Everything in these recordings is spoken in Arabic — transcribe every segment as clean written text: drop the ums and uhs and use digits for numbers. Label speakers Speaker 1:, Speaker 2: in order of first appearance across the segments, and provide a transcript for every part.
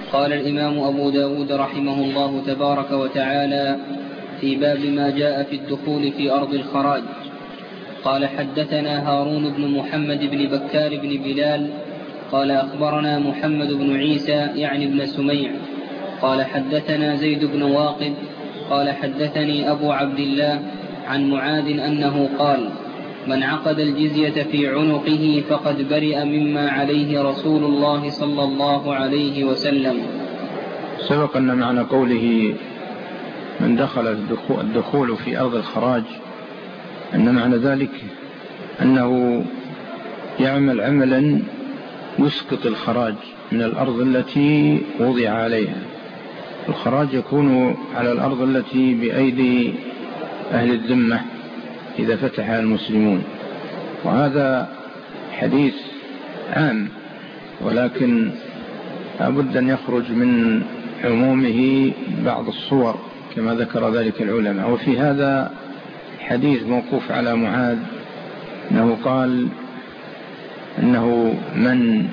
Speaker 1: قال الإمام أبو داود رحمه الله تبارك وتعالى في باب ما جاء في الدخول في أرض الخراج. قال حدثنا هارون بن محمد بن بكار بن بلال قال أخبرنا محمد بن عيسى يعني بن سميع قال حدثنا زيد بن واقد قال حدثني أبو عبد الله عن معاذ أنه قال من عقد الجزية في عنقه فقد برئ مما عليه رسول الله صلى الله عليه وسلم.
Speaker 2: سبق أن معنى قوله من دخل الدخول في أرض الخراج أن معنى ذلك أنه يعمل عملا يسقط الخراج من الأرض التي وضع عليها. الخراج يكون على الأرض التي بأيدي أهل الذمة إذا فتحها المسلمون، وهذا حديث عام ولكن لابد أن يخرج من عمومه بعض الصور كما ذكر ذلك العلماء. وفي هذا حديث موقوف على معاذ أنه قال أنه من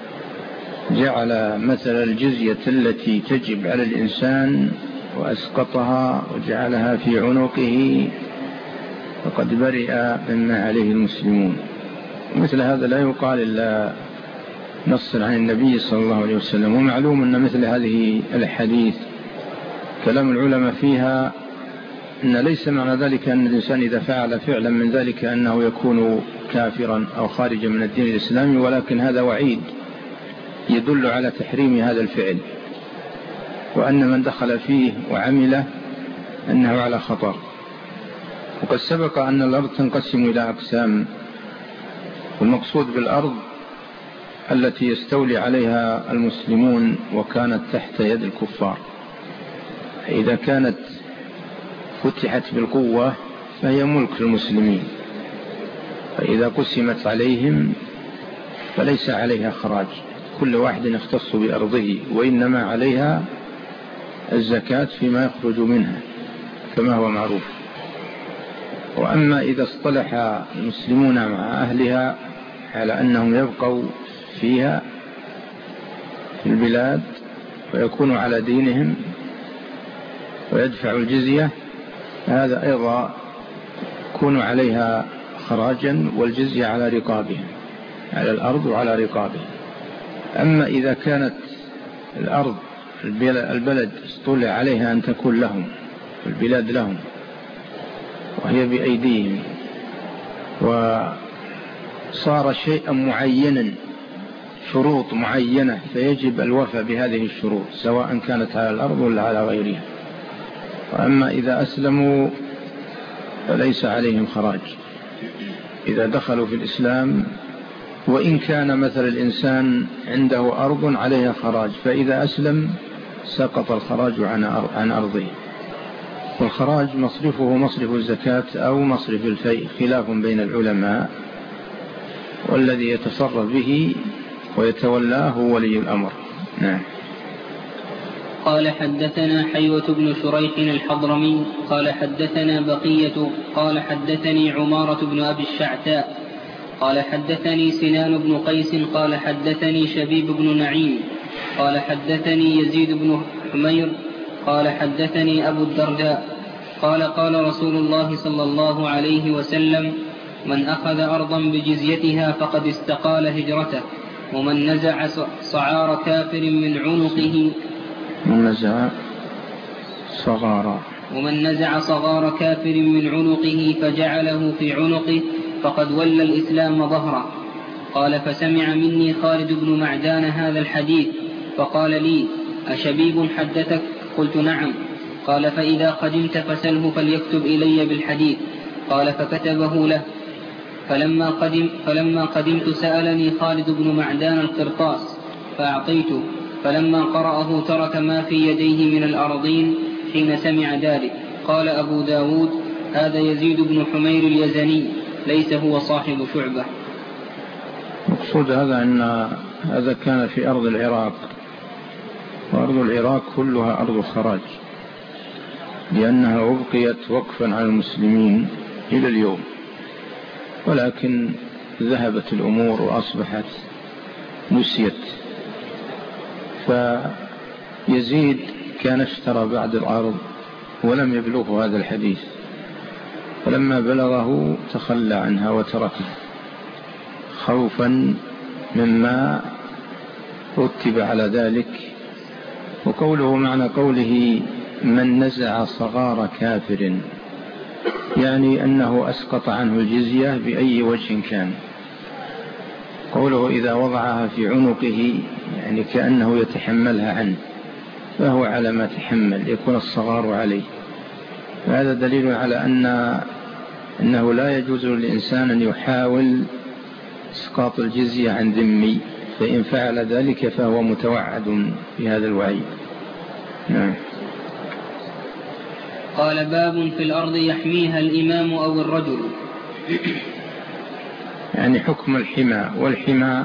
Speaker 2: جعل مثل الجزية التي تجب على الإنسان وأسقطها وجعلها في عنقه فقد برئ مما عليه المسلمون. مثل هذا لا يقال إلا نصا عن النبي صلى الله عليه وسلم. ومعلوم أن مثل هذه الحديث كلام العلماء فيها أن ليس معنى ذلك أن الإنسان إذا فعل فعلا من ذلك أنه يكون كافرا أو خارجا من الدين الإسلامي، ولكن هذا وعيد يدل على تحريم هذا الفعل، وأن من دخل فيه وعمله أنه على خطر. وقد سبق أن الأرض تنقسم إلى أقسام، والمقصود بالأرض التي يستولي عليها المسلمون وكانت تحت يد الكفار. إذا كانت فتحت بالقوة فهي ملك المسلمين، فإذا قسمت عليهم فليس عليها خراج، كل واحد يختص بأرضه، وإنما عليها الزكاة فيما يخرج منها كما هو معروف. وأما إذا اصطلح المسلمون مع أهلها على أنهم يبقوا فيها في البلاد ويكونوا على دينهم ويدفعوا الجزية، هذا أيضا يكون عليها خراجا، والجزية على رقابهم، على الأرض وعلى رقابهم. أما إذا كانت الأرض البلد اصطلح عليها أن تكون لهم، البلاد لهم وهي بأيديهم، وصار شيئا معينا، شروط معينة، فيجب الوفاء بهذه الشروط سواء كانت على الأرض ولا على غيرها. وأما إذا أسلموا فليس عليهم خراج إذا دخلوا في الإسلام، وإن كان مثل الإنسان عنده أرض عليها خراج، فإذا أسلم سقط الخراج عن أرضه. والخراج مصرفه مصرف الزكاة أو مصرف الفيء، خلاف بين العلماء، والذي يتصرف به ويتولاه هو ولي الأمر. نعم.
Speaker 1: قال حدثنا حيوة بن شريح الحضرمي قال حدثنا بقية قال حدثني عمارة بن أبي الشعتاء قال حدثني سنان بن قيس قال حدثني شبيب بن نعيم قال حدثني يزيد بن حمير قال حدثني أبو الدرداء قال قال رسول الله صلى الله عليه وسلم من أخذ أرضا بجزيتها فقد استقال هجرته، ومن نزع صعار كافر من عنقه ومن نزع صغار كافر من عنقه فجعله في عنقه فقد ولى الإسلام ظهره. قال فسمع مني خالد بن معدان هذا الحديث فقال لي أشبيب حدثك؟ قلت نعم. قال فإذا قدمت فسله فليكتب إلي بالحديث. قال فكتبه له. فلما قدمت سألني خالد بن معدان القرطاس فأعطيته، فلما قرأه ترك ما في يديه من الأرضين حين سمع ذلك. قال أبو داود هذا يزيد بن حمير اليزني ليس هو صاحب شعبة.
Speaker 2: مقصود هذا أن هذا كان في أرض العراق، وأرض العراق كلها أرض خراج، لأنها أبقيت وقفا على المسلمين إلى اليوم، ولكن ذهبت الأمور وأصبحت نسيت، يزيد كان اشترى بعد الأرض ولم يبلغه هذا الحديث، فلما بلغه تخلى عنها وتركه خوفا مما رتب على ذلك. وقوله معنى قوله من نزع صغار كافر، يعني أنه أسقط عنه الجزية بأي وجه كان. قوله إذا وضعها في عنقه يعني كأنه يتحملها عنه، فهو على ما تحمل يكون الصغار عليه. وهذا دليل على أنه لا يجوز للإنسان أن يحاول إسقاط الجزية عن ذمي، فإن فعل ذلك فهو متوعد في هذا الوعيد. نعم.
Speaker 1: قال باب في الأرض يحميها الإمام أو الرجل.
Speaker 2: يعني حكم الحمى، والحمى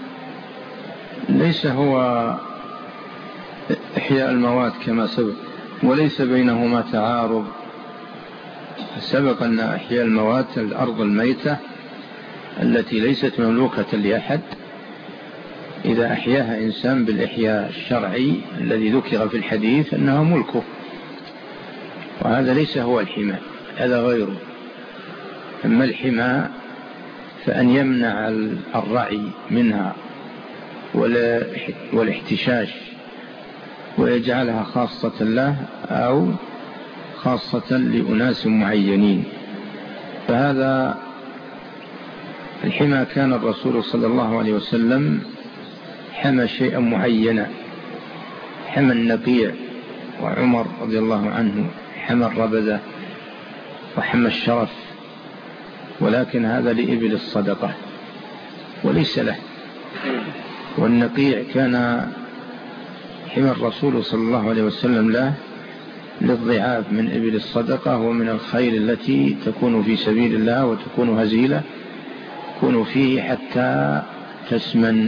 Speaker 2: ليس هو إحياء الموات كما سبق، وليس بينهما تعارض. سبق أن إحياء الموات الأرض الميتة التي ليست مملوكة لأحد، إذا أحياها إنسان بالإحياء الشرعي الذي ذكر في الحديث أنها ملكه، وهذا ليس هو الحمى، هذا غيره. أما الحمى فأن يمنع الرعي منها والاحتشاش ويجعلها خاصة له أو خاصة لأناس معينين. فهذا الحمى كان الرسول صلى الله عليه وسلم حمى شيئا معينا، حمى النقيع، وعمر رضي الله عنه حمى الربذة وحمى الشرف، ولكن هذا لإبل الصدقة وليس له. والنقيع كان حمى الرسول صلى الله عليه وسلم له للضعاف من إبل الصدقة ومن الخيل التي تكون في سبيل الله وتكون هزيلة، تكون فيه حتى تسمن.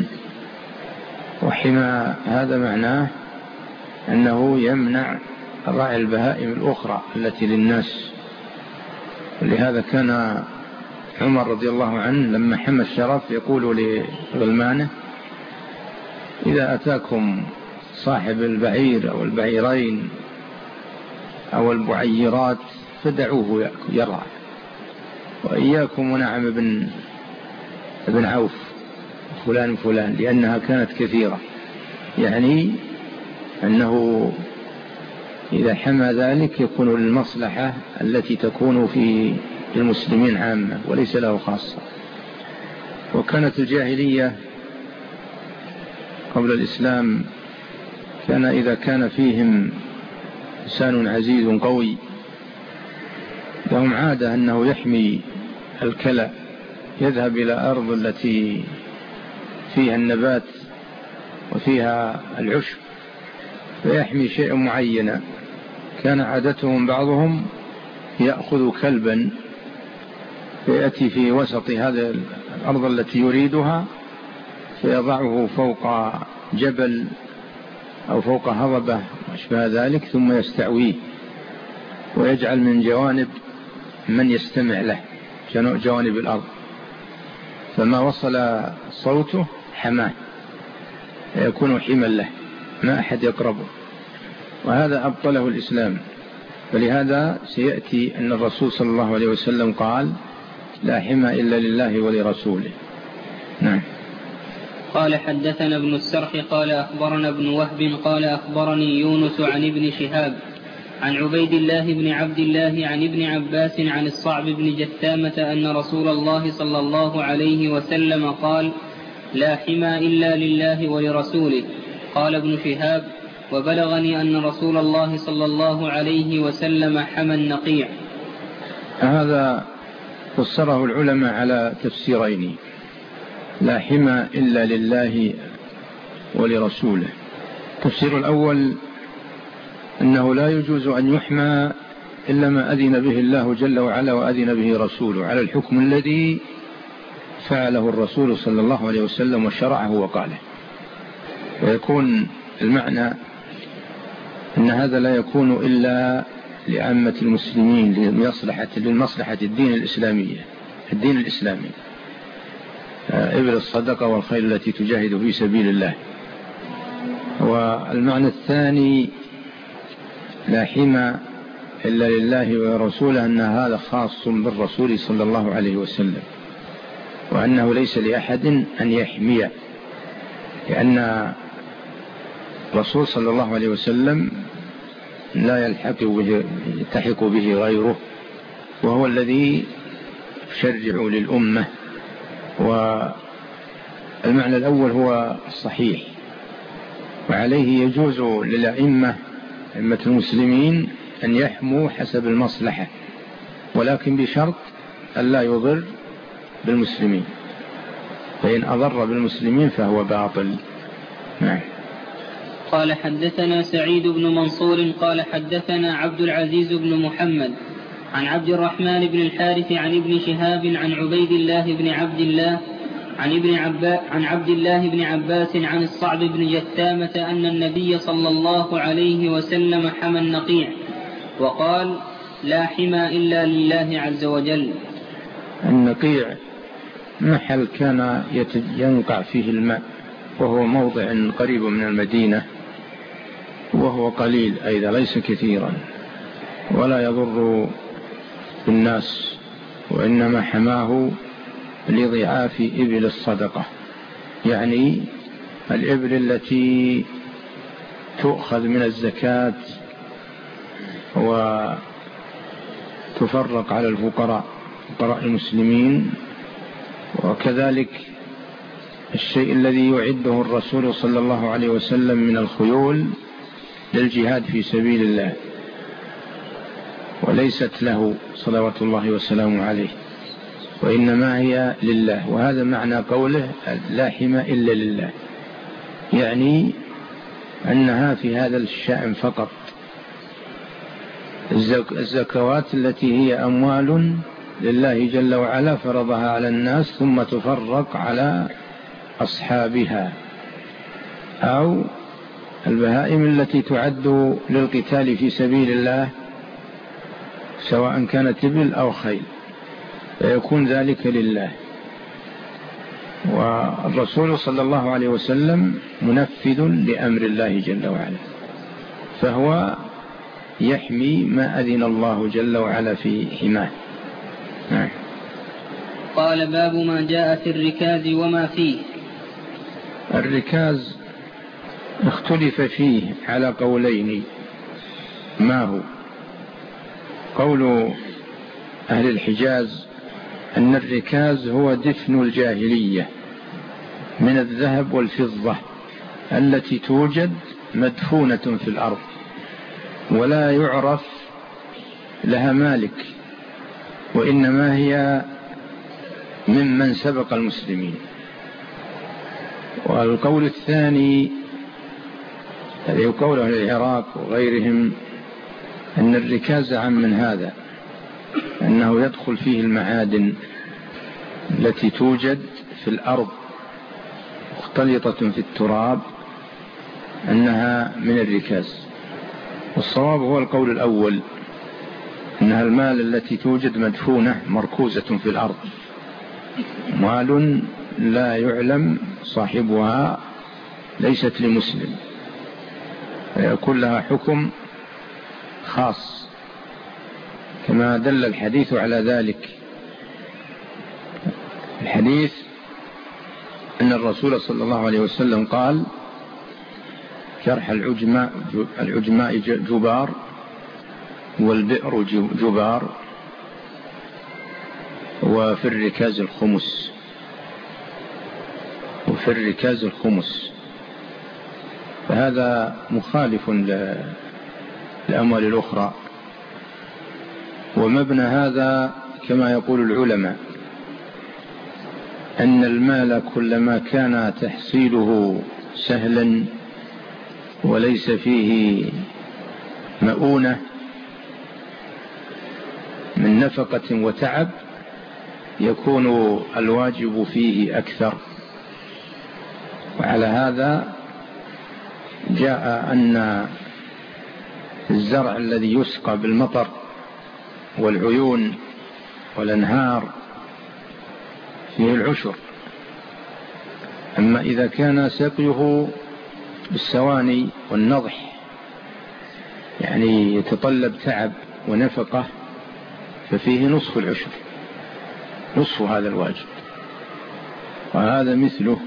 Speaker 2: وحمى هذا معناه أنه يمنع رعي البهائم الأخرى التي للناس. ولهذا كان عمر رضي الله عنه لما حمى الشرف يقول لغلمانه إذا أتاكم صاحب البعير أو البعيرين أو البعيرات فدعوه يرعى، وإياكم ونعم ابن عوف فلان، لأنها كانت كثيرة. يعني أنه إذا حمى ذلك يكون للمصلحة التي تكون في المسلمين عامة وليس له خاصة. وكانت الجاهلية قبل الإسلام كان إذا كان فيهم إنسان عزيز قوي لهم عادة أنه يحمي الكلى، يذهب إلى أرض التي فيها النبات وفيها العشب فيحمي شيئا معينا. كان عادتهم بعضهم يأخذ كلبا فيأتي في وسط هذه الأرض التي يريدها فيضعه فوق جبل أو فوق هضبة واشبه ذلك، ثم يستعويه ويجعل من جوانب من يستمع له جوانب الأرض، فما وصل صوته حماه يكون حما له، ما أحد يقربه. وهذا أبطله الإسلام. فلهذا سيأتي أن الرسول صلى الله عليه وسلم قال لا حمى إلا لله ولرسوله. نعم.
Speaker 1: قال حدثنا ابن السرح قال أخبرنا ابن وهب قال أخبرني يونس عن ابن شهاب عن عبيد الله بن عبد الله عن ابن عباس عن الصعب بن جثامة أن رسول الله صلى الله عليه وسلم قال لا حمى إلا لله ولرسوله. قال ابن شهاب وبلغني أن رسول الله صلى الله عليه وسلم حمى النقيع.
Speaker 2: هذا فسره العلماء على تفسيرين: لا حمى إلا لله ولرسوله. التفسير الأول أنه لا يجوز أن يحمى إلا ما أذن به الله جل وعلا وأذن به رسوله على الحكم الذي فعله الرسول صلى الله عليه وسلم وشرعه وقاله. ويكون المعنى أن هذا لا يكون إلا لعامة المسلمين للمصلحة الدين الإسلامي، إبل الصدقة والخيل التي تجاهد في سبيل الله. والمعنى الثاني لا حمى إلا لله ورسوله، أن هذا خاص بالرسول صلى الله عليه وسلم، وأنه ليس لأحد أن يحمي، لأن الرسول صلى الله عليه وسلم لا يلتحق به غيره، وهو الذي يشرع للأمة. والمعنى الأول هو الصحيح، وعليه يجوز للأئمة أئمة المسلمين أن يحموا حسب المصلحة، ولكن بشرط أن لا يضر بالمسلمين، فإن أضر بالمسلمين فهو باطل. نعم.
Speaker 1: قال حدثنا سعيد بن منصور قال حدثنا عبد العزيز بن محمد عن عبد الرحمن بن الحارث عن ابن شهاب عن عبيد الله بن عبد الله عن عبد الله بن عباس عن الصعب بن جثامة أن النبي صلى الله عليه وسلم حمى النقيع وقال: لا حمى إلا لله عز وجل.
Speaker 2: النقيع محل كان ينقع فيه الماء، وهو موضع قريب من المدينة، وهو قليل أيضا ليس كثيرا، ولا يضر بالناس، وإنما حماه لضعاف إبل الصدقة، يعني الإبل التي تؤخذ من الزكاة وتفرق على فقراء المسلمين، وكذلك الشيء الذي يعده الرسول صلى الله عليه وسلم من الخيول للجهاد في سبيل الله، وليست له صلوات الله وسلامه عليه، وإنما هي لله. وهذا معنى قوله لا حمى إلا لله، يعني أنها في هذا الشأن فقط. الزكوات التي هي أموال لله جل وعلا فرضها على الناس ثم تفرق على أصحابها، أو البهائم التي تعد للقتال في سبيل الله سواء كانت إبل أو خيل، فيكون ذلك لله. والرسول صلى الله عليه وسلم منفذ لأمر الله جل وعلا، فهو يحمي ما أذن الله جل وعلا في حماه. نعم.
Speaker 1: قال: باب ما جاء في الركاز وما فيه.
Speaker 2: الركاز اختلف فيه على قولين. ما هو؟ قول أهل الحجاز أن الركاز هو دفن الجاهلية من الذهب والفضة التي توجد مدفونة في الأرض ولا يعرف لها مالك، وإنما هي ممن سبق المسلمين. والقول الثاني الذي هو قول أهل العراق وغيرهم أن الركاز عام من هذا، أنه يدخل فيه المعادن التي توجد في الأرض مختلطة في التراب، أنها من الركاز. والصواب هو القول الأول، أنها المال التي توجد مدفونة مركوزة في الأرض، مال لا يعلم صاحبها، ليست لمسلم، فيكون لها حكم خاص كما دل الحديث على ذلك. الحديث أن الرسول صلى الله عليه وسلم قال: جرح العجماء جبار، والبئر جبار، وفي الركاز الخمس، وفي الركاز الخمس. فهذا مخالف للأموال الأخرى. ومبنى هذا كما يقول العلماء أن المال كلما كان تحصيله سهلا وليس فيه مؤونة من نفقة وتعب يكون الواجب فيه أكثر. وعلى هذا جاء أن الزرع الذي يسقى بالمطر والعيون والأنهار فيه العشر، أما إذا كان سقيه بالسواني والنضح، يعني يتطلب تعب ونفقة، ففيه نصف العشر، نصف هذا الواجب. وهذا مثله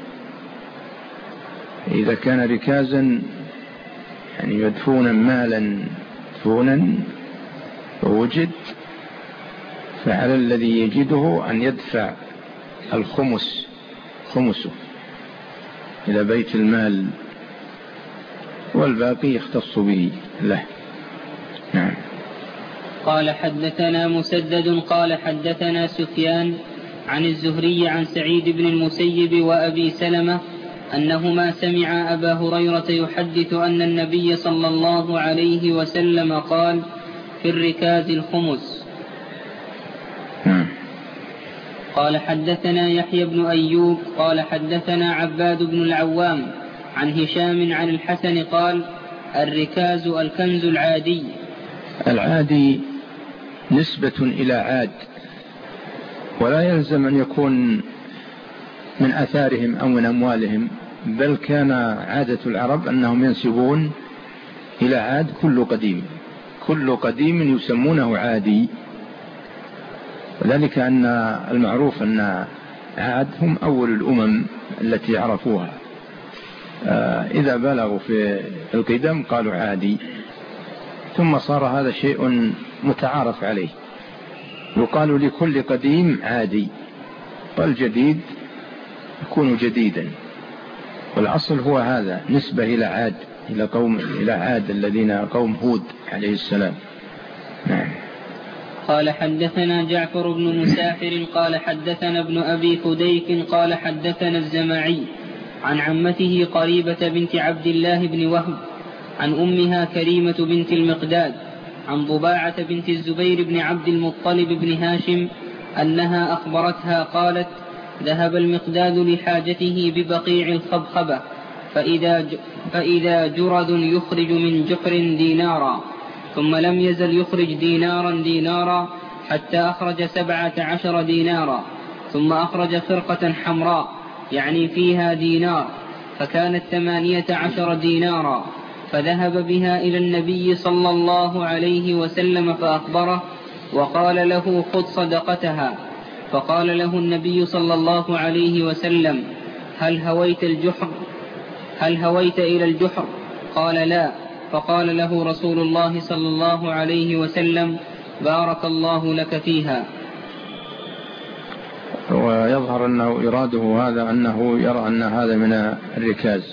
Speaker 2: إذا كان ركازا، يعني يدفون مالا دفونا ووجد، فعلى الذي يجده أن يدفع الخمس، خمسه إلى بيت المال، والباقي يختص به له. نعم.
Speaker 1: قال حدثنا مسدد قال حدثنا سفيان عن الزهري عن سعيد بن المسيب وأبي سلمة أنهما سمع أبا هريرة يحدث أن النبي صلى الله عليه وسلم قال: في الركاز الخمس. قال حدثنا يحيى بن أيوب قال حدثنا عباد بن العوام عن هشام عن الحسن قال: الركاز الكنز العادي.
Speaker 2: العادي نسبة إلى عاد، ولا يلزم أن يكون من أثارهم أو من أموالهم، بل كان عادة العرب أنهم ينسبون إلى عاد كل قديم، كل قديم يسمونه عادي، وذلك أن المعروف أن عاد هم أول الأمم التي عرفوها، إذا بلغوا في القدم قالوا عادي، ثم صار هذا شيء متعارف عليه، يقال لكل قديم عادي، والجديد يكون جديدا، والأصل هو هذا، نسبة إلى عاد، إلى قوم، إلى عاد الذين قوم هود عليه السلام. نعم.
Speaker 1: قال حدثنا جعفر بن مسافر قال حدثنا ابن أبي فديك قال حدثنا الزماعي عن عمته قريبة بنت عبد الله بن وهب عن أمها كريمة بنت المقداد عن ضباعة بنت الزبير بن عبد المطلب بن هاشم أنها أخبرتها قالت: ذهب المقداد لحاجته ببقيع الخبخبة، فإذا جرد يخرج من جحر دينارا، ثم لم يزل يخرج دينارا حتى أخرج 17 دينارا، ثم أخرج خرقة حمراء يعني فيها دينار، فكانت 18 دينارا، فذهب بها إلى النبي صلى الله عليه وسلم فأخبره وقال له: خذ صدقتها. فقال له النبي صلى الله عليه وسلم: هل هويت إلى الجحر؟ قال: لا. فقال له رسول الله صلى الله عليه وسلم: بارك الله لك فيها.
Speaker 2: ويظهر أنه إراده هذا أنه يرى أن هذا من الركاز،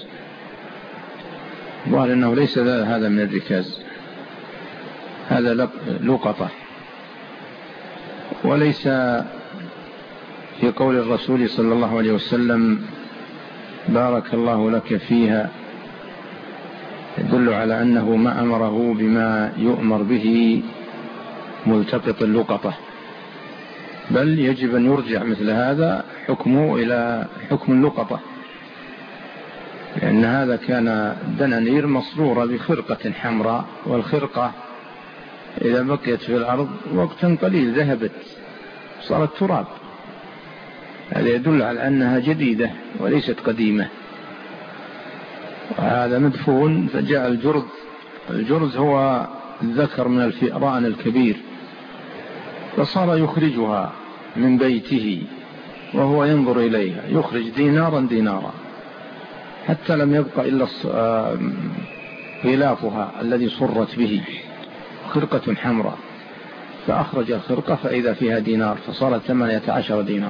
Speaker 2: وقال أنه ليس هذا من الركاز، هذا لقطة، وليس في قول الرسول صلى الله عليه وسلم بارك الله لك فيها يدل على أنه ما أمره بما يؤمر به ملتقط اللقطة، بل يجب أن يرجع مثل هذا حكمه إلى حكم اللقطة، لأن هذا كان دنانير مصرورة بخرقة حمراء، والخرقة إذا بقيت في الأرض وقتا قليل ذهبت صارت تراب، هذا يدل على أنها جديدة وليست قديمة. وهذا مدفون، فجاء الجرز هو الذكر من الفئران الكبير، فصار يخرجها من بيته وهو ينظر إليها، يخرج دينارا حتى لم يبقى إلا غلافها الذي صرت به، خرقة حمراء، فأخرج الخرقة فإذا فيها دينار، فصارت 18 دينار.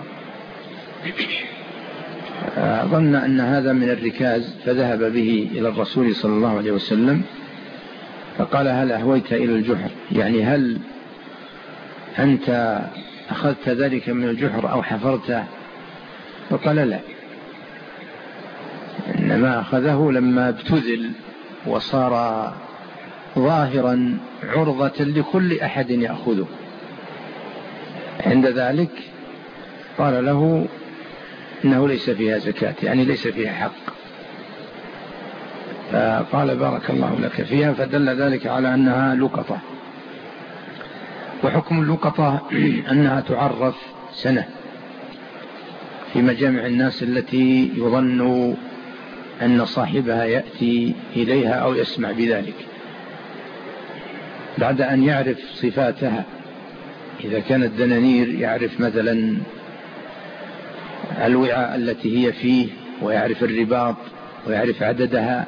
Speaker 2: ظن أن هذا من الركاز، فذهب به إلى الرسول صلى الله عليه وسلم فقال: هل أهويت إلى الجحر؟ يعني هل أنت أخذت ذلك من الجحر أو حفرته؟ فقال: لا، إنما أخذه لما ابتذل وصار ظاهرا عرضة لكل أحد يأخذه، عند ذلك قال له إنه ليس فيها زكاة، يعني ليس فيها حق، فقال: بارك الله لك فيها، فدل ذلك على أنها لقطة. وحكم اللقطة أنها تعرف سنة في مجامع الناس التي يظن أن صاحبها يأتي إليها أو يسمع بذلك بعد أن يعرف صفاتها. إذا كانت دنانير يعرف مثلا الوعاء التي هي فيه، ويعرف الرباط، ويعرف عددها،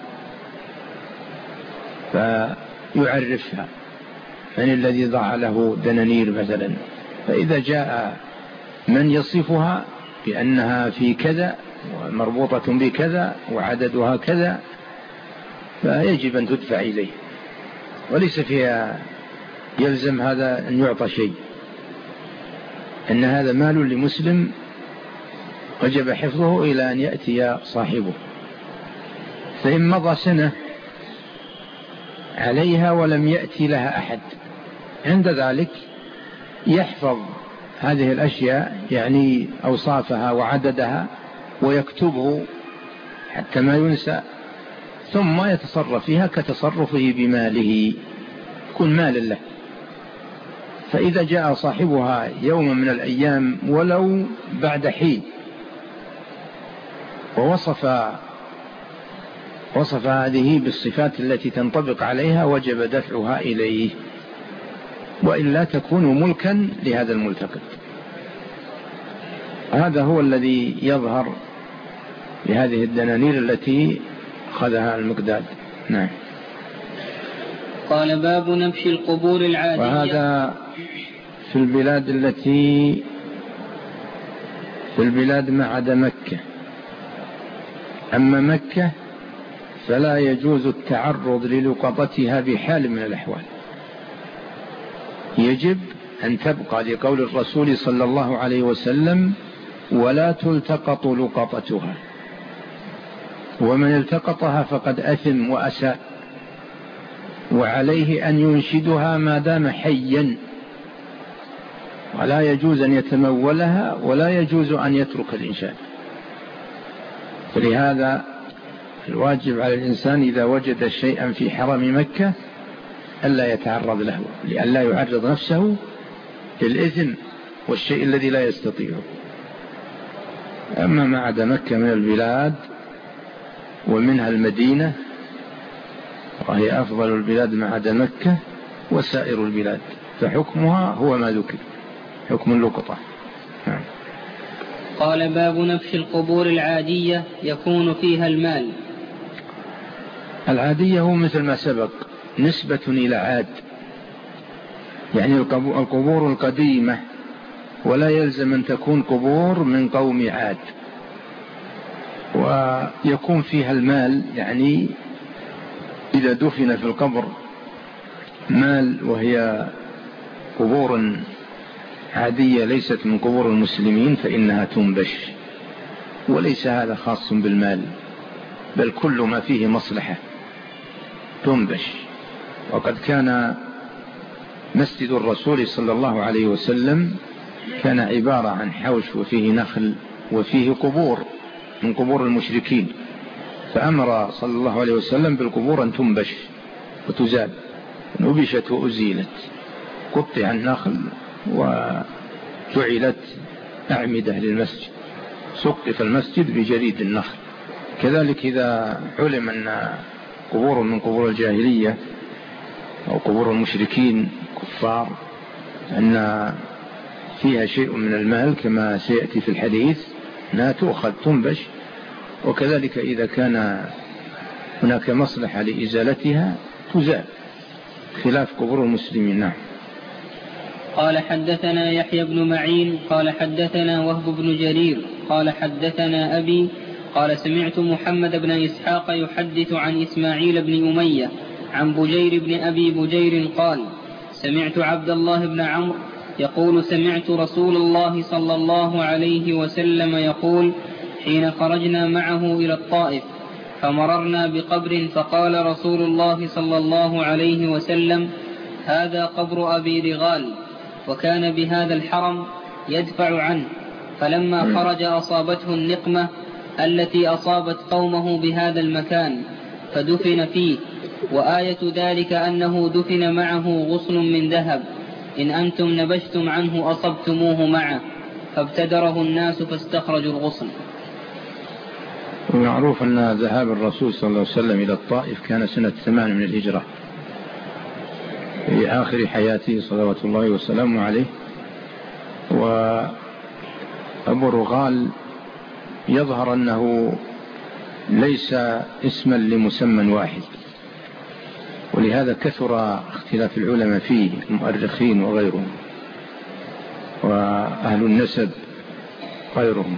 Speaker 2: فيعرفها من الذي ضع له دنانير مثلا. فإذا جاء من يصفها بأنها في كذا ومربوطة بكذا وعددها كذا، فيجب أن تدفع إليه، وليس فيها يلزم هذا أن يعطى شيء، أن هذا مال لمسلم وجب حفظه إلى أن يأتي صاحبه. فإن مضى سنة عليها ولم يأتي لها أحد، عند ذلك يحفظ هذه الأشياء، يعني أوصافها وعددها، ويكتبه حتى ما ينسى، ثم يتصرف فيها كتصرفه بماله، يكون مال له. فإذا جاء صاحبها يوم من الأيام ولو بعد حين ووصف هذه بالصفات التي تنطبق عليها، وجب دفعها إليه، وإلا تكون ملكا لهذا الملتقط. هذا هو الذي يظهر بهذه الدنانير التي أخذها المقداد. نعم.
Speaker 1: قال باب نبش القبور العادية.
Speaker 2: وهذا في البلاد ما عدا مكة. أما مكة فلا يجوز التعرض للقطتها بحال من الأحوال، يجب أن تبقى لقول الرسول صلى الله عليه وسلم: ولا تلتقط لقطتها، ومن التقطها فقد أثم وأساء، وعليه أن ينشدها ما دام حيا، ولا يجوز أن يتمولها، ولا يجوز أن يترك الإنشاد. فلهذا الواجب على الإنسان إذا وجد شيئا في حرم مكة ألا يتعرض له، لئلا يعرض نفسه للإثم والشيء الذي لا يستطيعه. أما ما عدا مكة من البلاد، ومنها المدينة وهي أفضل البلاد ما عدا مكة، وسائر البلاد فحكمها هو ما ذكر، حكم اللقطة.
Speaker 1: قال باب نبش القبور العادية يكون فيها المال.
Speaker 2: العادية هو مثل ما سبق نسبة إلى عاد، يعني القبور القديمة، ولا يلزم أن تكون قبور من قوم عاد. ويكون فيها المال، يعني إذا دفن في القبر مال وهي قبور عادية ليست من قبور المسلمين فإنها تنبش، وليس هذا خاص بالمال، بل كل ما فيه مصلحة تنبش. وقد كان مسجد الرسول صلى الله عليه وسلم كان عبارة عن حوش وفيه نخل وفيه قبور من قبور المشركين، فأمر صلى الله عليه وسلم بالقبور أن تنبش وتزال، نبشت وأزيلت، قطع النخل وجعلت أعمدة للمسجد، سقف المسجد بجريد النخل. كذلك إذا علم أن قبور من قبور الجاهلية أو قبور المشركين كفار أن فيها شيء من المال كما سيأتي في الحديث، لا تؤخذ تنبش. وكذلك إذا كان هناك مصلحة لإزالتها تزال، خلاف قبور المسلمين. نعم.
Speaker 1: قال حدثنا يحيى بن معين قال حدثنا وهب بن جرير قال حدثنا أبي قال سمعت محمد بن إسحاق يحدث عن إسماعيل بن أمية عن بجير بن أبي بجير قال سمعت عبد الله بن عمرو يقول سمعت رسول الله صلى الله عليه وسلم يقول حين خرجنا معه إلى الطائف فمررنا بقبر فقال رسول الله صلى الله عليه وسلم هذا قبر أبي رغال، وكان بهذا الحرم يدفع عنه، فلما خرج أصابته النقمة التي أصابت قومه بهذا المكان فدفن فيه، وآية ذلك أنه دفن معه غصن من ذهب، إن أنتم نبشتم عنه أصبتموه معه، فابتدره الناس فاستخرجوا الغصن.
Speaker 2: معروف أن ذهاب الرسول صلى الله عليه وسلم إلى الطائف كان سنة 8 من الهجرة في آخر حياته صلوات الله وسلامه عليه. وأبو رغال يظهر أنه ليس اسما لمسمى واحد، ولهذا كثر اختلاف العلماء فيه، المؤرخين وغيرهم وأهل النسب غيرهم.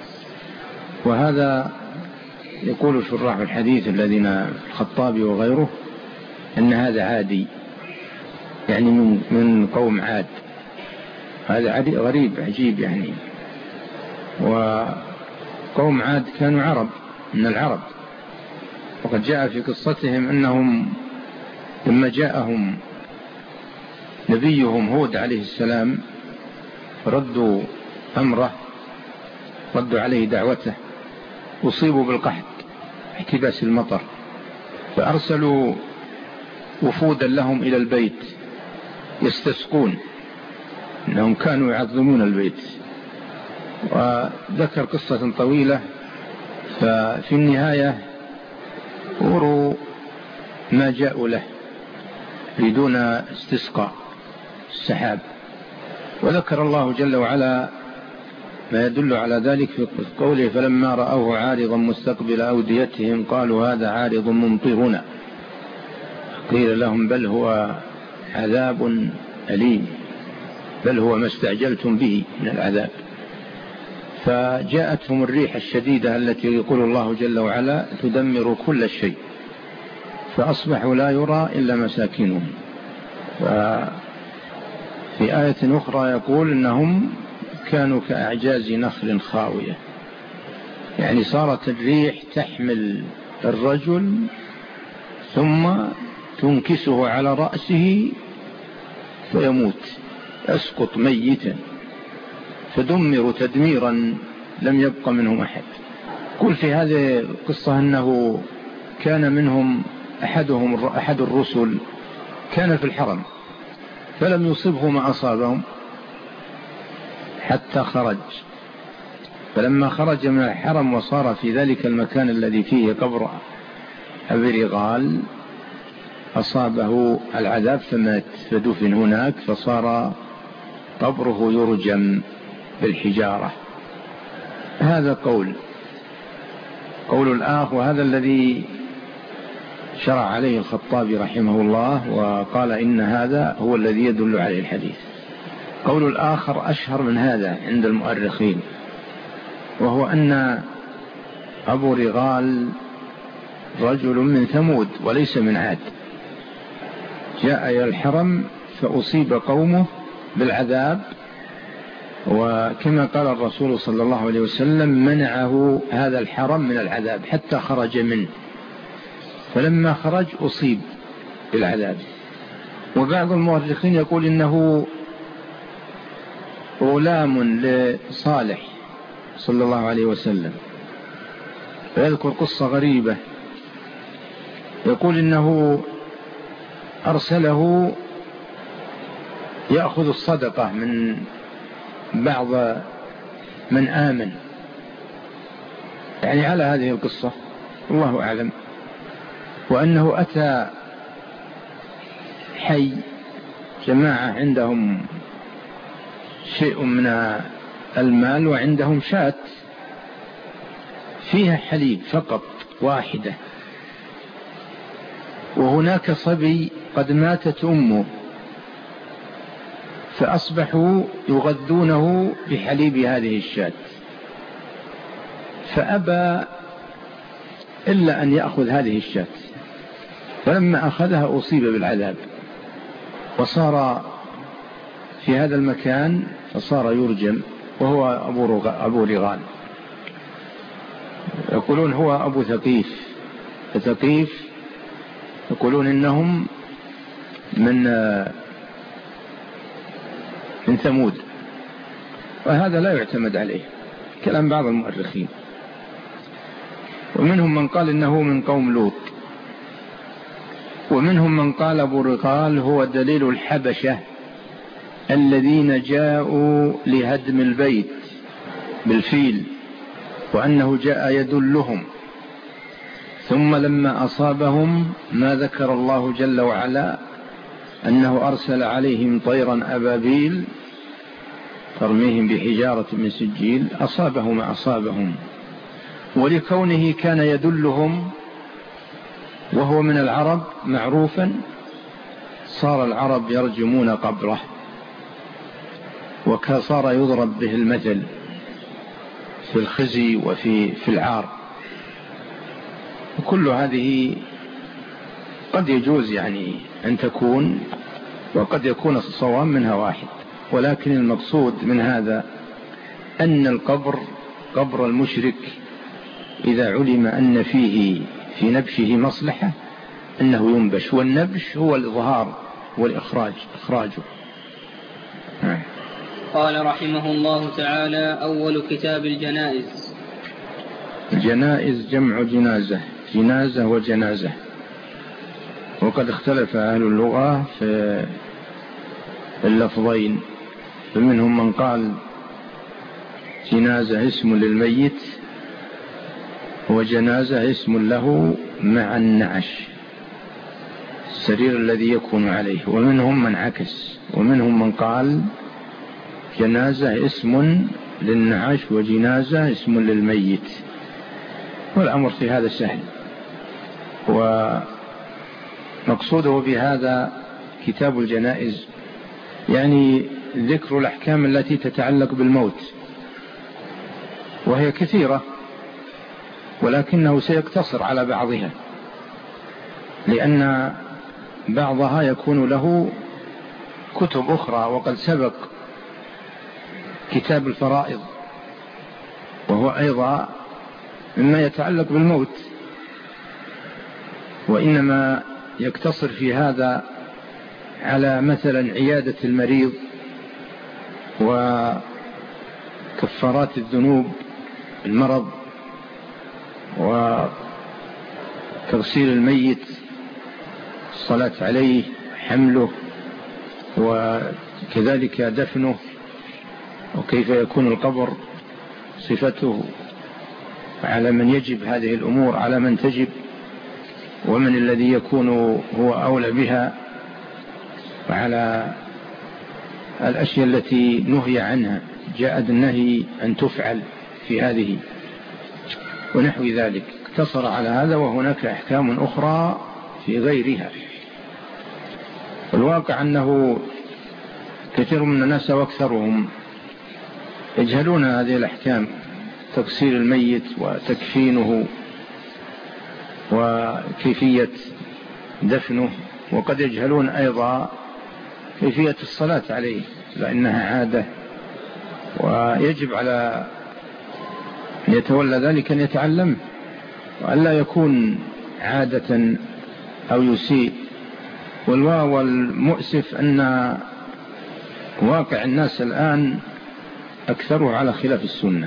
Speaker 2: وهذا يقول شراح الحديث الذين الخطابي وغيره أن هذا عادي، يعني من قوم عاد، هذا عادي غريب عجيب يعني. وقوم عاد كانوا عرب من العرب، وقد جاء في قصتهم أنهم لما جاءهم نبيهم هود عليه السلام ردوا أمره، ردوا عليه دعوته، أصيبوا بالقحط احتباس المطر، فأرسلوا وفودا لهم إلى البيت يستسقون، إنهم كانوا يعظمون البيت. وذكر قصة طويلة، ففي النهاية أوروا ما جاءوا له يريدون استسقاء السحاب. وذكر الله جل وعلا ما يدل على ذلك في قوله فلما رأوه عارضا مستقبل أوديتهم قالوا هذا عارض ممطرنا قيل لهم بل هو عذاب أليم، بل هو ما استعجلتم به من العذاب. فجاءتهم الريح الشديدة التي يقول الله جل وعلا تدمر كل شيء، فأصبحوا لا يرى إلا مساكنهم. وفي آية أخرى يقول إنهم كانوا كأعجاز نخل خاوية، يعني صارت الريح تحمل الرجل ثم تنكسه على رأسه فيموت، يسقط ميتا، فدمروا تدميرا لم يبق منهم أحد. قل في هذه القصة أنه كان منهم أحد الرسل كان في الحرم فلم يصبه ما أصابهم حتى خرج، فلما خرج من الحرم وصار في ذلك المكان الذي فيه قبر أبي رغال أصابه العذاب فمات، فدفن هناك، فصار قبره يرجم بالحجارة. هذا قول الآخر، وهذا الذي شرع عليه الخطابي رحمه الله وقال إن هذا هو الذي يدل عليه الحديث. قول الآخر أشهر من هذا عند المؤرخين، وهو أن أبو رغال رجل من ثمود وليس من عاد، جاء إلى الحرم فأصيب قومه بالعذاب، وكما قال الرسول صلى الله عليه وسلم منعه هذا الحرم من العذاب حتى خرج منه، فلما خرج أصيب بالعذاب. وبعض المؤرخين يقول إنه غلام لصالح صلى الله عليه وسلم، فيذكر قصة غريبة، يقول إنه أرسله يأخذ الصدقة من بعض من آمن، يعني على هذه القصة الله أعلم. وأنه أتى حي جماعة عندهم شيء من المال وعندهم شاة فيها حليب فقط واحدة، وهناك صبي قد ماتت أمه، فأصبحوا يغذونه بحليب هذه الشاة، فأبى إلا أن يأخذ هذه الشاة، فلما أخذها أصيب بالعذاب وصار في هذا المكان فصار يرجم، وهو أبو رغال. يقولون هو أبو ثقيف، يقولون إنهم من ثمود، وهذا لا يعتمد عليه كلام بعض المؤرخين. ومنهم من قال إنه من قوم لوط، ومنهم من قال أبو رغال هو دليل الحبشة الذين جاءوا لهدم البيت بالفيل، وأنه جاء يدلهم ثم لما أصابهم ما ذكر الله جل وعلا أنه أرسل عليهم طيرا أبابيل ترميهم بحجارة من سجيل، أصابه ما أصابهم، ولكونه كان يدلهم وهو من العرب معروفا صار العرب يرجمون قبره، وصار يضرب به المثل في الخزي وفي العار. وكل هذه قد يجوز يعني أن تكون، وقد يكون الصواب منها واحد، ولكن المقصود من هذا أن القبر قبر المشرك إذا علم أن فيه في نبشه مصلحة أنه ينبش، والنبش هو الإظهار والإخراجه.
Speaker 1: قال رحمه الله تعالى: أول كتاب الجنائز.
Speaker 2: الجنائز جمع جنازة، جنازة وجنازة، وقد اختلف أهل اللغة في اللفظين، فمنهم من قال جنازة اسم للميت وجنازة اسم له مع النعش السرير الذي يكون عليه، ومنهم من عكس، ومنهم من قال جنازة اسم للنعش وجنازة اسم للميت، والأمر في هذا سهل. ومقصوده بهذا كتاب الجنائز يعني ذكر الأحكام التي تتعلق بالموت، وهي كثيرة، ولكنه سيقتصر على بعضها، لأن بعضها يكون له كتب أخرى. وقد سبق كتاب الفرائض، وهو أيضا مما يتعلق بالموت، وإنما يقتصر في هذا على مثلا عيادة المريض وكفارات الذنوب، المرض، وتغسيل الميت، الصلاة عليه، حمله، وكذلك دفنه، وكيف يكون القبر، صفته، على من يجب هذه الأمور، على من تجب، ومن الذي يكون هو أولى بها، وعلى الأشياء التي نهي عنها، جاء النهي أن تفعل في هذه ونحو ذلك. اقتصر على هذا، وهناك أحكام أخرى في غيرها. الواقع أنه كثير من الناس وأكثرهم يجهلون هذه الأحكام، تغسيل الميت وتكفينه وكيفية دفنه، وقد يجهلون أيضا كيفية الصلاة عليه، لأنها عادة، ويجب على أن يتولى ذلك أن يتعلم، وأن لا يكون عادة أو يسيء. والمؤسف أن واقع الناس الآن أكثره على خلاف السنة،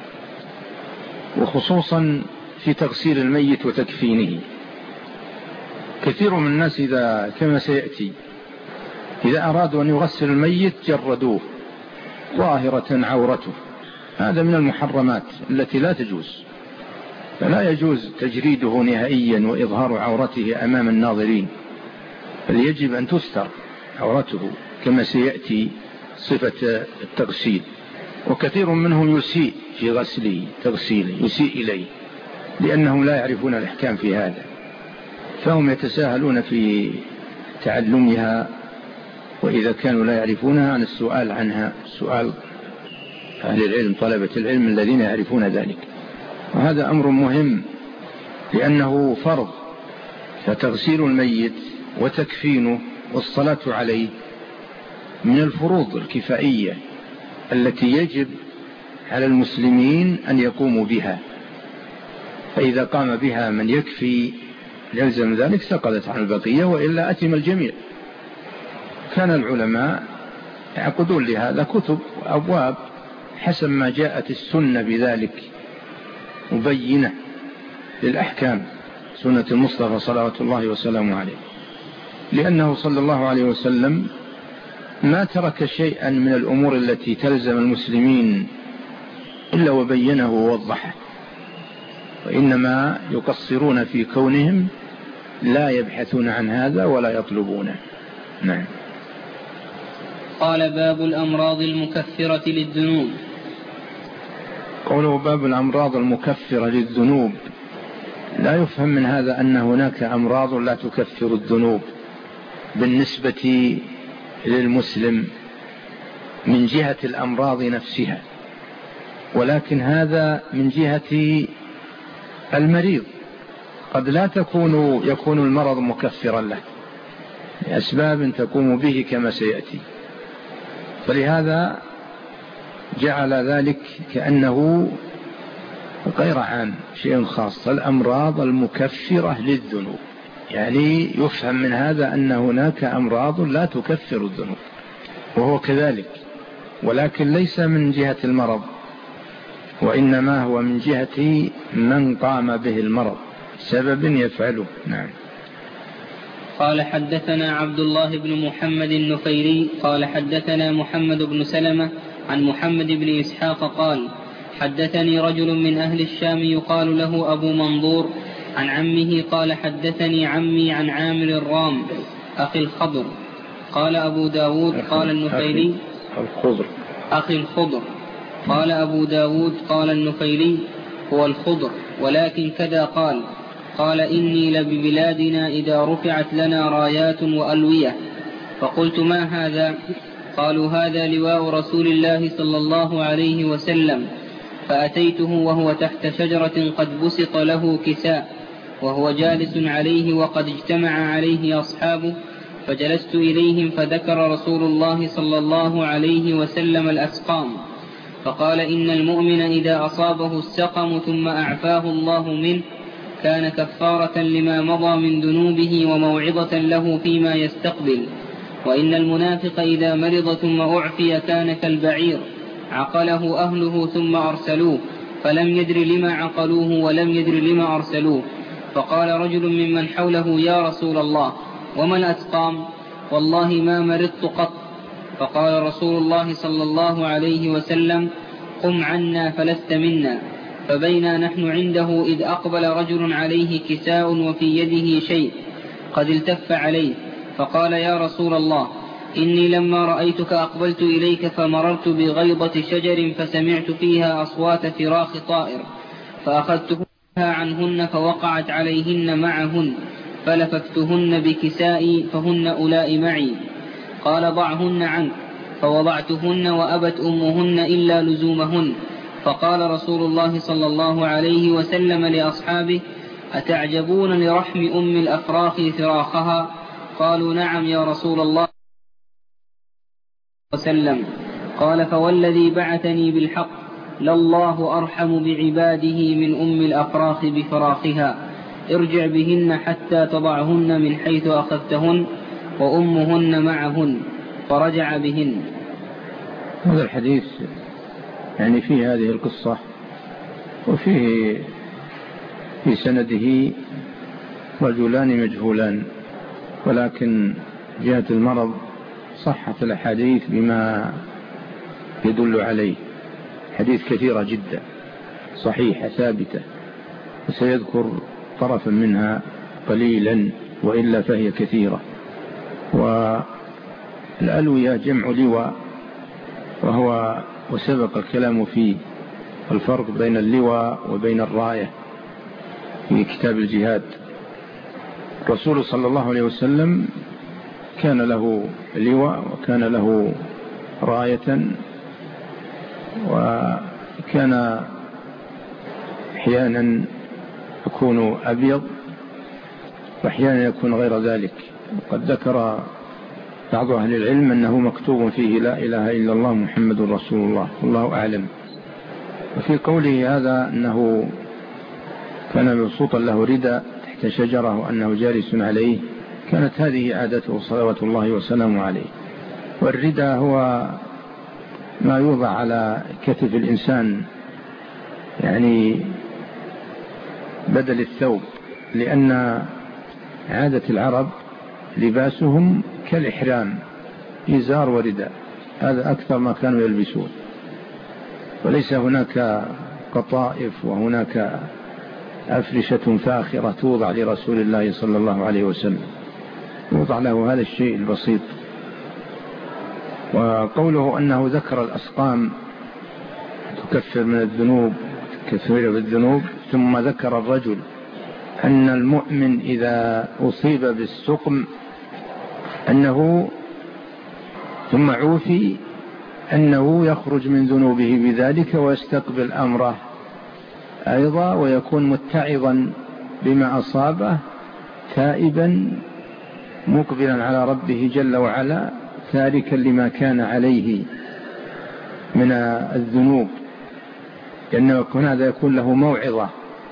Speaker 2: وخصوصا في تغسيل الميت وتكفينه. كثير من الناس كما سيأتي إذا أرادوا أن يغسل الميت جردوه ظاهرة عورته، هذا من المحرمات التي لا تجوز، فلا يجوز تجريده نهائيا وإظهار عورته أمام الناظرين، بل يجب أن تستر عورته كما سيأتي صفة التغسيل. وكثير منهم يسيء في غسله تغسيله، يسيء إليه، لأنهم لا يعرفون الأحكام في هذا، فهم يتساهلون في تعلمها، وإذا كانوا لا يعرفونها عن السؤال عنها، سؤال أهل العلم، طلبة العلم الذين يعرفون ذلك. وهذا أمر مهم لأنه فرض، فتغسيل الميت وتكفينه والصلاة عليه من الفروض الكفائية التي يجب على المسلمين أن يقوموا بها، فإذا قام بها من يكفي يلزم ذلك سقطت عن البقية، وإلا أتم الجميع. كان العلماء يعقدون لهذا كتب وأبواب حسب ما جاءت السنة بذلك مبينة للأحكام، سنة المصطفى صلوات الله وسلامه عليه، لأنه صلى الله عليه وسلم ما ترك شيئا من الأمور التي تلزم المسلمين إلا وبينه ووضحه. وإنما يقصرون في كونهم لا يبحثون عن هذا ولا يطلبونه. نعم.
Speaker 1: قال باب الأمراض المكفرة للذنوب.
Speaker 2: قوله باب الأمراض المكفرة للذنوب، لا يفهم من هذا أن هناك أمراض لا تكفر الذنوب بالنسبة للمسلم من جهة الأمراض نفسها، ولكن هذا من جهة المريض. قد لا يكون المرض مكفرا له لأسباب تقوم به كما سيأتي، فلهذا جعل ذلك كأنه غير عام، شيء خاص. الأمراض المكفرة للذنوب، يعني يفهم من هذا أن هناك أمراض لا تكفر الذنوب، وهو كذلك، ولكن ليس من جهة المرض، وإنما هو من جهة من قام به المرض سبب يفعله. نعم.
Speaker 1: قال حدثنا عبد الله بن محمد النفيري قال حدثنا محمد بن سلمة عن محمد بن إسحاق قال حدثني رجل من أهل الشام يقال له أبو منظور عن عمه قال حدثني عمي عن عامر الرام أخي الخضر. قال أبو داود قال النفيري أخي الخضر. قال أبو داود قال النفيري هو الخضر، ولكن كذا قال إني لببلادنا إذا رفعت لنا رايات وألوية. فقلت ما هذا؟ قالوا هذا لواء رسول الله صلى الله عليه وسلم. فأتيته وهو تحت شجرة قد بسط له كساء وهو جالس عليه وقد اجتمع عليه أصحابه، فجلست إليهم فذكر رسول الله صلى الله عليه وسلم الأسقام، فقال إن المؤمن إذا أصابه السقم ثم أعفاه الله منه كان كفارة لما مضى من ذنوبه وموعظة له فيما يستقبل، وإن المنافق إذا مرض ثم أعفي كان كالبعير عقله أهله ثم أرسلوه فلم يدر لما عقلوه ولم يدر لما أرسلوه. فقال رجل ممن حوله يا رسول الله وما الأسقام؟ والله ما مرضت قط. فقال رسول الله صلى الله عليه وسلم قم عنا فلست منا. فبينا نحن عنده إذ أقبل رجل عليه كساء وفي يده شيء قد التف عليه، فقال يا رسول الله إني لما رأيتك أقبلت إليك فمررت بغيضة شجر فسمعت فيها أصوات فراخ طائر فأخذتها عنهن فوقعت عليهن معهن فلففتهن بكسائي فهن أولاء معي. قال ضعهن عنك، فوضعتهن وأبت أمهن إلا لزومهن. فقال رسول الله صلى الله عليه وسلم لأصحابه أتعجبون لرحم أم الأفراخ فراخها؟ قالوا نعم يا رسول الله وسلم. قال فوالذي بعثني بالحق لله أرحم بعباده من أم الأفراخ بفراخها، ارجع بهن حتى تضعهن من حيث أخذتهن وأمهن معهن. فرجع بهن.
Speaker 2: هذا الحديث يعني فيه هذه القصة، وفيه في سنده رجلان مجهولان، ولكن جهة المرض صحت الأحاديث بما يدل عليه، حديث كثيرة جدا صحيحة ثابتة، وسيذكر طرفا منها قليلا وإلا فهي كثيرة. والألوية جمع لواء، وسبق الكلام فيه الفرق بين اللواء وبين الراية في كتاب الجهاد. الرسول صلى الله عليه وسلم كان له لواء وكان له راية، وكان أحيانا يكون أبيض وأحيانا يكون غير ذلك. وقد ذكر بعض أهل العلم أنه مكتوب فيه لا إله إلا الله محمد رسول الله والله أعلم. وفي قوله هذا أنه كان مبسوطا له رداء تحت شجرة وأنه جالس عليه، كانت هذه عادته صلوات الله وسلامه عليه. والرداء هو ما يوضع على كتف الإنسان يعني بدل الثوب، لأن عادة العرب لباسهم كالإحرام، إزار ورداء، هذا أكثر ما كانوا يلبسون، وليس هناك قطائف وهناك أفرشة فاخرة توضع لرسول الله صلى الله عليه وسلم، يوضع له هذا الشيء البسيط. وقوله أنه ذكر الأسقام تكفر من الذنوب، كثير بالذنوب، ثم ذكر الرجل أن المؤمن إذا أصيب بالسقم أنه ثم عوفي أنه يخرج من ذنوبه بذلك ويستقبل أمره أيضا، ويكون متعظا بما أصابه، تائبا مقبلا على ربه جل وعلا، تاركا لما كان عليه من الذنوب، لأنه هذا يكون له موعظة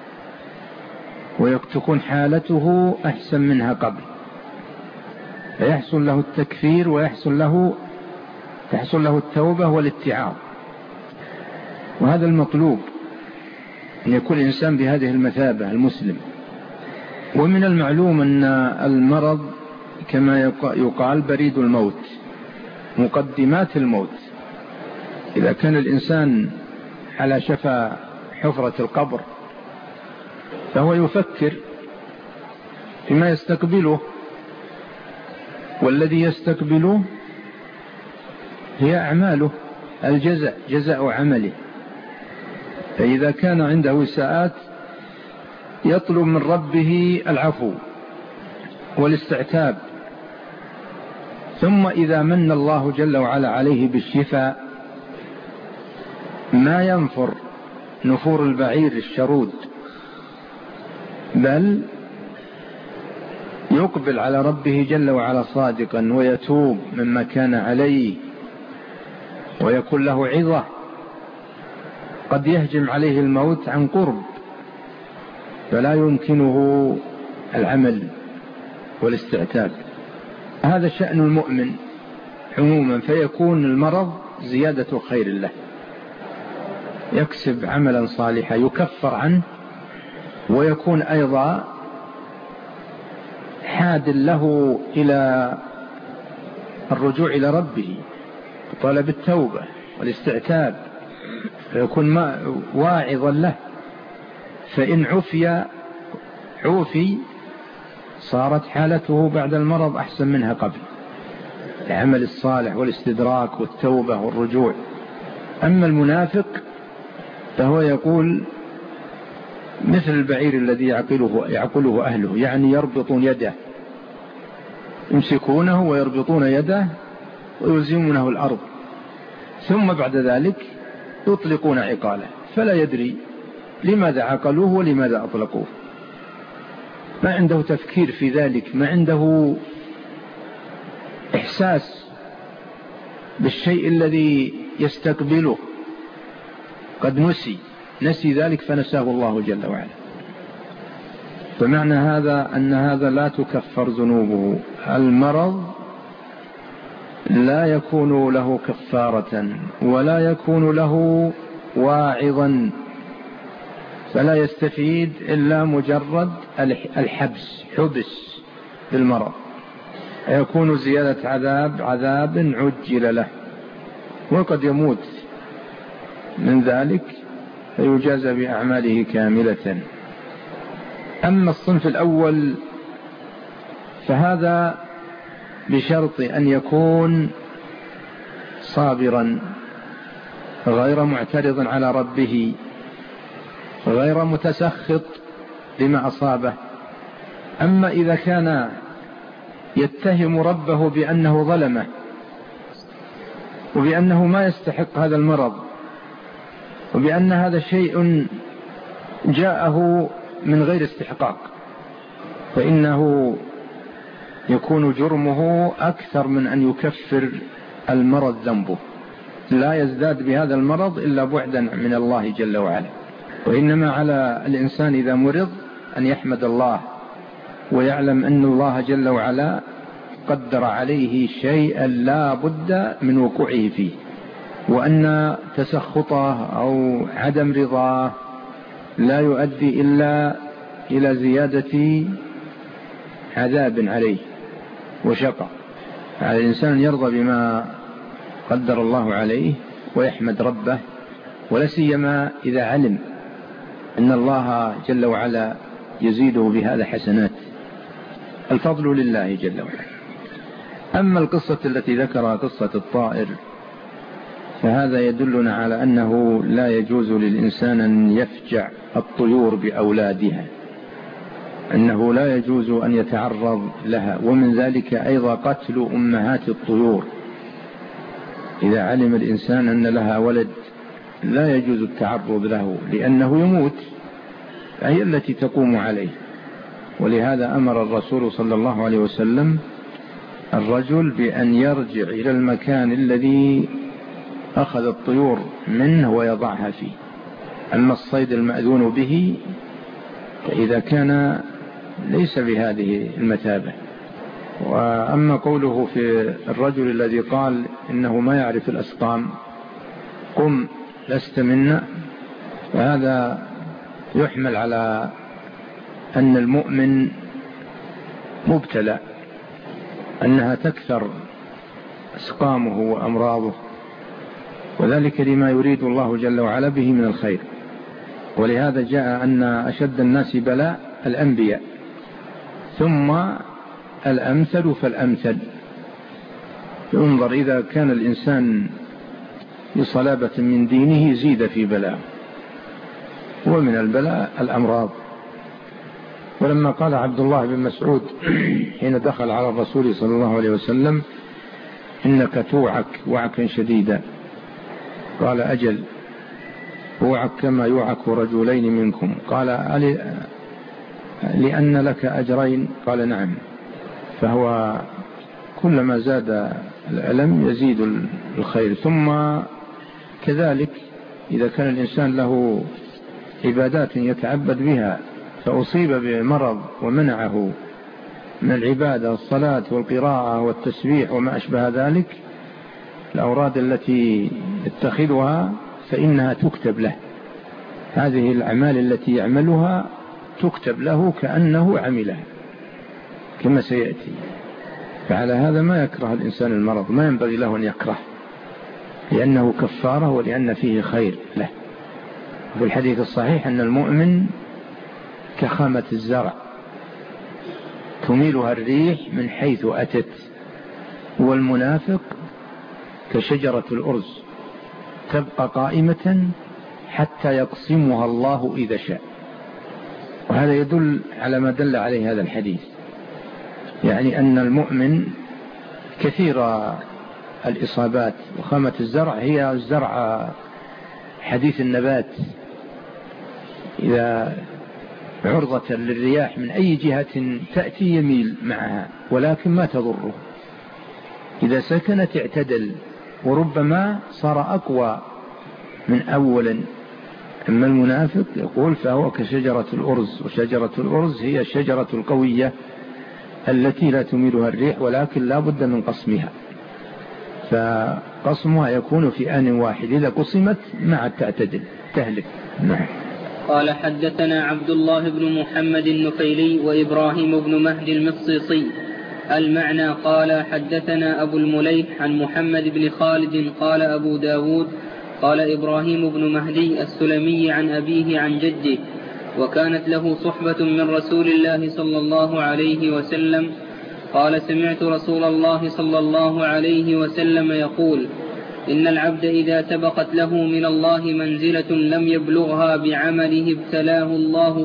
Speaker 2: وتكون حالته أحسن منها قبل، فيحصل له التكفير ويحصل له التوبة والاتعاظ. وهذا المطلوب، أن يكون الإنسان بهذه المثابة المسلم. ومن المعلوم أن المرض كما يقال بريد الموت، مقدمات الموت. إذا كان الإنسان على شفا حفرة القبر فهو يفكر فيما يستقبله، والذي يستقبله هي أعماله، الجزاء، جزاء عمله. فإذا كان عنده إساءات يطلب من ربه العفو والاستعتاب، ثم إذا من الله جل وعلا عليه بالشفاء ما ينفر نفور البعير الشرود، بل يقبل على ربه جل وعلا صادقا ويتوب مما كان عليه ويكون له عظة. قد يهجم عليه الموت عن قرب فلا يمكنه العمل والاستعتاب. هذا شأن المؤمن عموما، فيكون المرض زيادة خير له، يكسب عملا صالحا يكفر عنه، ويكون أيضا حاد له إلى الرجوع إلى ربه، طلب التوبة والاستعتاب، فيكون واعظا له. فإن عوفي صارت حالته بعد المرض أحسن منها قبل، العمل الصالح والاستدراك والتوبة والرجوع. أما المنافق فهو يقول مثل البعير الذي يعقله أهله، يعني يربطون يده، يمسكونه ويربطون يده ويلزمونه الأرض، ثم بعد ذلك يطلقون عقاله، فلا يدري لماذا عقلوه ولماذا أطلقوه. ما عنده تفكير في ذلك، ما عنده إحساس بالشيء الذي يستقبله، قد نسي ذلك فنساه الله جل وعلا. فمعنى هذا أن هذا لا تكفر ذنوبه. المرض لا يكون له كفارة ولا يكون له واعظا، فلا يستفيد إلا مجرد الحبس، حبس بالمرض، يكون زيادة عذاب عجل له، وقد يموت من ذلك فيجازى بأعماله كاملة. أما الصنف الأول فهذا بشرط أن يكون صابرا غير معترض على ربه، غير متسخط لما أصابه. أما إذا كان يتهم ربه بأنه ظلمه وبأنه ما يستحق هذا المرض وبأن هذا شيء جاءه من غير استحقاق، فإنه يكون جرمه أكثر من أن يكفر المرض ذنبه، لا يزداد بهذا المرض إلا بعدا من الله جل وعلا. وإنما على الإنسان إذا مرض أن يحمد الله ويعلم أن الله جل وعلا قدر عليه شيئا لا بد من وقوعه فيه، وأن تسخطه أو عدم رضاه لا يؤدي إلا إلى زيادة عذاب عليه وشقى. على الإنسان يرضى بما قدر الله عليه ويحمد ربه، ولا سيما إذا علم أن الله جل وعلا يزيده بهذا حسنات، الفضل لله جل وعلا. أما القصة التي ذكرها قصة الطائر فهذا يدلنا على أنه لا يجوز للإنسان أن يفجع الطيور بأولادها، أنه لا يجوز أن يتعرض لها، ومن ذلك أيضا قتل أمهات الطيور. إذا علم الإنسان أن لها ولد لا يجوز التعرض له لأنه يموت، هي التي تقوم عليه. ولهذا أمر الرسول صلى الله عليه وسلم الرجل بأن يرجع إلى المكان الذي أخذ الطيور منه ويضعها فيه. أما الصيد المأذون به فإذا كان ليس بهذه المثابة. وأما قوله في الرجل الذي قال إنه ما يعرف الأسقام قم لست منا، فهذا يحمل على أن المؤمن مبتلى، أنها تكثر أسقامه وأمراضه، وذلك لما يريد الله جل وعلا به من الخير. ولهذا جاء أن أشد الناس بلاء الأنبياء، ثم الأمثل فالأمثل. ينظر إذا كان الإنسان بصلابة من دينه زيد في بلاء، ومن البلاء الأمراض. ولما قال عبد الله بن مسعود حين دخل على الرسول صلى الله عليه وسلم إنك توعك وعكا شديدا، قال أجل اوعك كما يوعك رجلين منكم، قال لأن لك أجرين، قال نعم. فهو كلما زاد الألم يزيد الخير. ثم كذلك إذا كان الإنسان له عبادات يتعبد بها فأصيب بمرض ومنعه من العبادة، الصلاة والقراءة والتسبيح وما أشبه ذلك، الأوراد التي يتخذها فإنها تكتب له، هذه الأعمال التي يعملها تكتب له كأنه عملها كما سيأتي. فعلى هذا ما يكره الإنسان المرض، ما ينبغي له أن يكره، لأنه كفارة ولأن فيه خير له. في الحديث الصحيح أن المؤمن كخامة الزرع تميلها الريح من حيث أتت، والمنافق كشجرة الأرز تبقى قائمة حتى يقسمها الله إذا شاء. وهذا يدل على ما دل عليه هذا الحديث، يعني أن المؤمن كثير الإصابات. وخامة الزرع هي الزرع حديث النبات، إذا عرضة للرياح من أي جهة تأتي يميل معها ولكن ما تضره، إذا سكنت اعتدل وربما صار أقوى من أولا. أما المنافق يقول فهو كشجرة الأرز، وشجرة الأرز هي الشجرة القوية التي لا تميلها الريح ولكن لا بد من قسمها، فقسمها يكون في آن واحد، إذا قسمت مع تعتدل تهلك. نعم.
Speaker 1: قال حدثنا عبد الله بن محمد النفيلي وإبراهيم بن مهدي المصيصي. المعنى قال حدثنا أبو المليح عن محمد بن خالد قال أبو داود قال إبراهيم بن مهدي السلمي عن أبيه عن جده، وكانت له صحبة من رسول الله صلى الله عليه وسلم قال سمعت رسول الله صلى الله عليه وسلم يقول إن العبد إذا سبقت له من الله منزلة لم يبلغها بعمله ابتلاه الله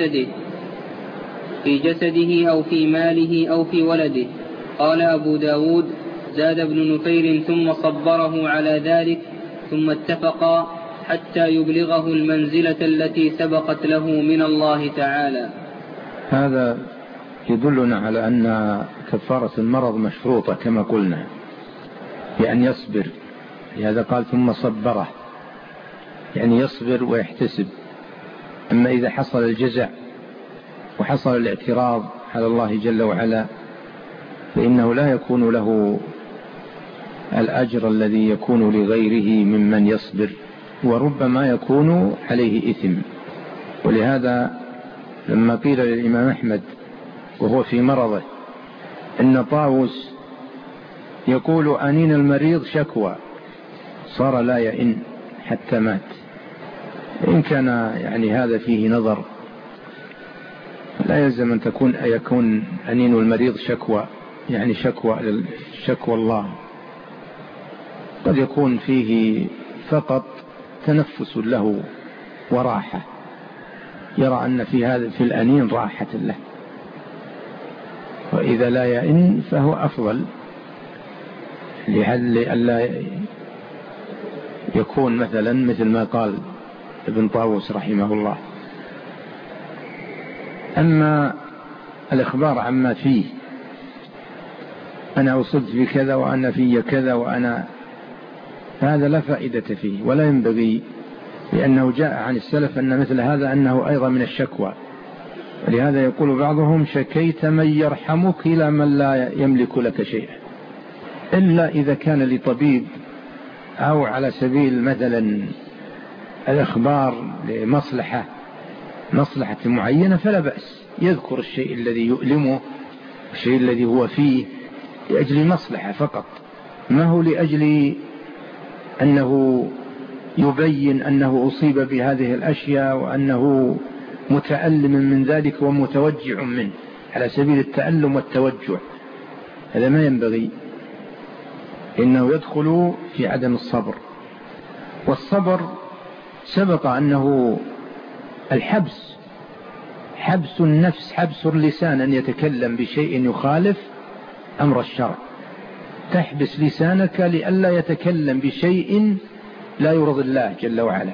Speaker 1: في جسده أو في ماله أو في ولده. قال أبو داود زاد ابن نفير ثم صبره على ذلك ثم اتفقا حتى يبلغه المنزلة التي سبقت له من الله تعالى.
Speaker 2: هذا يدلنا على أن كفارة المرض مشروطة كما قلنا، بأن يصبر. لهذا قال ثم صبره، يعني يصبر ويحتسب. أما إذا حصل الجزع وحصل الاعتراض على الله جل وعلا فإنه لا يكون له الأجر الذي يكون لغيره ممن يصبر، وربما يكون عليه إثم. ولهذا لما قيل للإمام أحمد وهو في مرضه إن طاووس يقول أنين المريض شكوى، صار لا يئن حتى مات، إن كان يعني هذا فيه نظر لا يلزم أن يكون أنين المريض شكوى، يعني شكوى الله، قد يكون فيه فقط تنفس له وراحة، يرى أن في الأنين راحة له، وإذا لا يئن فهو أفضل لئلا يكون مثلا مثل ما قال ابن طاووس رحمه الله. أما الإخبار عما فيه، أنا أصبت بكذا وأنا في كذا وأنا، هذا لا فائدة فيه ولا ينبغي، لأنه جاء عن السلف أن مثل هذا أنه أيضا من الشكوى. ولهذا يقول بعضهم: شكيت من يرحمك إلى من لا يملك لك شيئا، إلا إذا كان لطبيب أو على سبيل مثلا الإخبار لمصلحة معينة فلا بأس، يذكر الشيء الذي يؤلمه، الشيء الذي هو فيه لأجل مصلحة فقط، ما هو لأجل أنه يبين أنه أصيب بهذه الأشياء وأنه متألم من ذلك ومتوجع منه على سبيل التألم والتوجع. هذا ما ينبغي، إنه يدخل في عدم الصبر. والصبر سبق أنه الحبس، حبس النفس، حبس اللسان أن يتكلم بشيء يخالف أمر الشرع، تحبس لسانك لئلا يتكلم بشيء لا يرضي الله جل وعلا،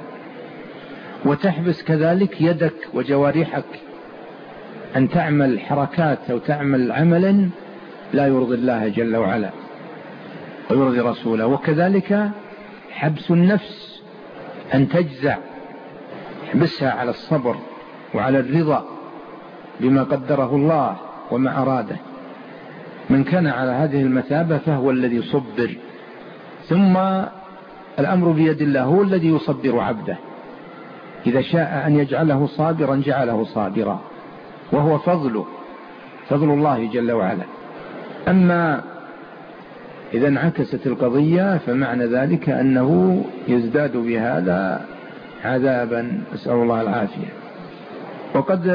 Speaker 2: وتحبس كذلك يدك وجوارحك أن تعمل حركات أو تعمل عملا لا يرضي الله جل وعلا ويرضي رسوله. وكذلك حبس النفس أن تجزع، احبسها على الصبر وعلى الرضا بما قدره الله وما أراده. من كان على هذه المثابة فهو الذي صبر. ثم الأمر بيد الله، هو الذي يصبر عبده، إذا شاء أن يجعله صابرا جعله صابرا، وهو فضل الله جل وعلا. أما إذا انعكست القضية فمعنى ذلك أنه يزداد بهذا عذابا، أسأل الله العافية. وقد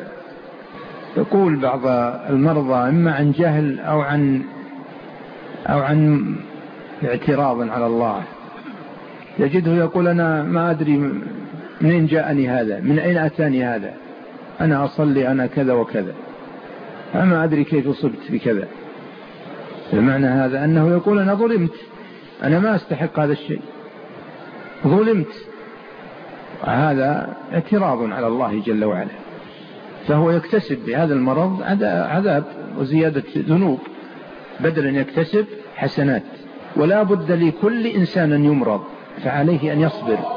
Speaker 2: يقول بعض المرضى إما عن جهل أو عن اعتراض على الله، يجده يقول: أنا ما أدري منين جاءني هذا، من أين أتاني هذا، أنا أصلي، أنا كذا وكذا، أما أدري كيف أصبت بكذا. المعنى هذا أنه يقول: أنا ظلمت، أنا ما أستحق هذا الشيء، ظلمت. هذا اعتراض على الله جل وعلا، فهو يكتسب بهذا المرض عذاب وزيادة ذنوب بدل أن يكتسب حسنات. ولا بد لكل إنسان أن يمرض، فعليه أن يصبر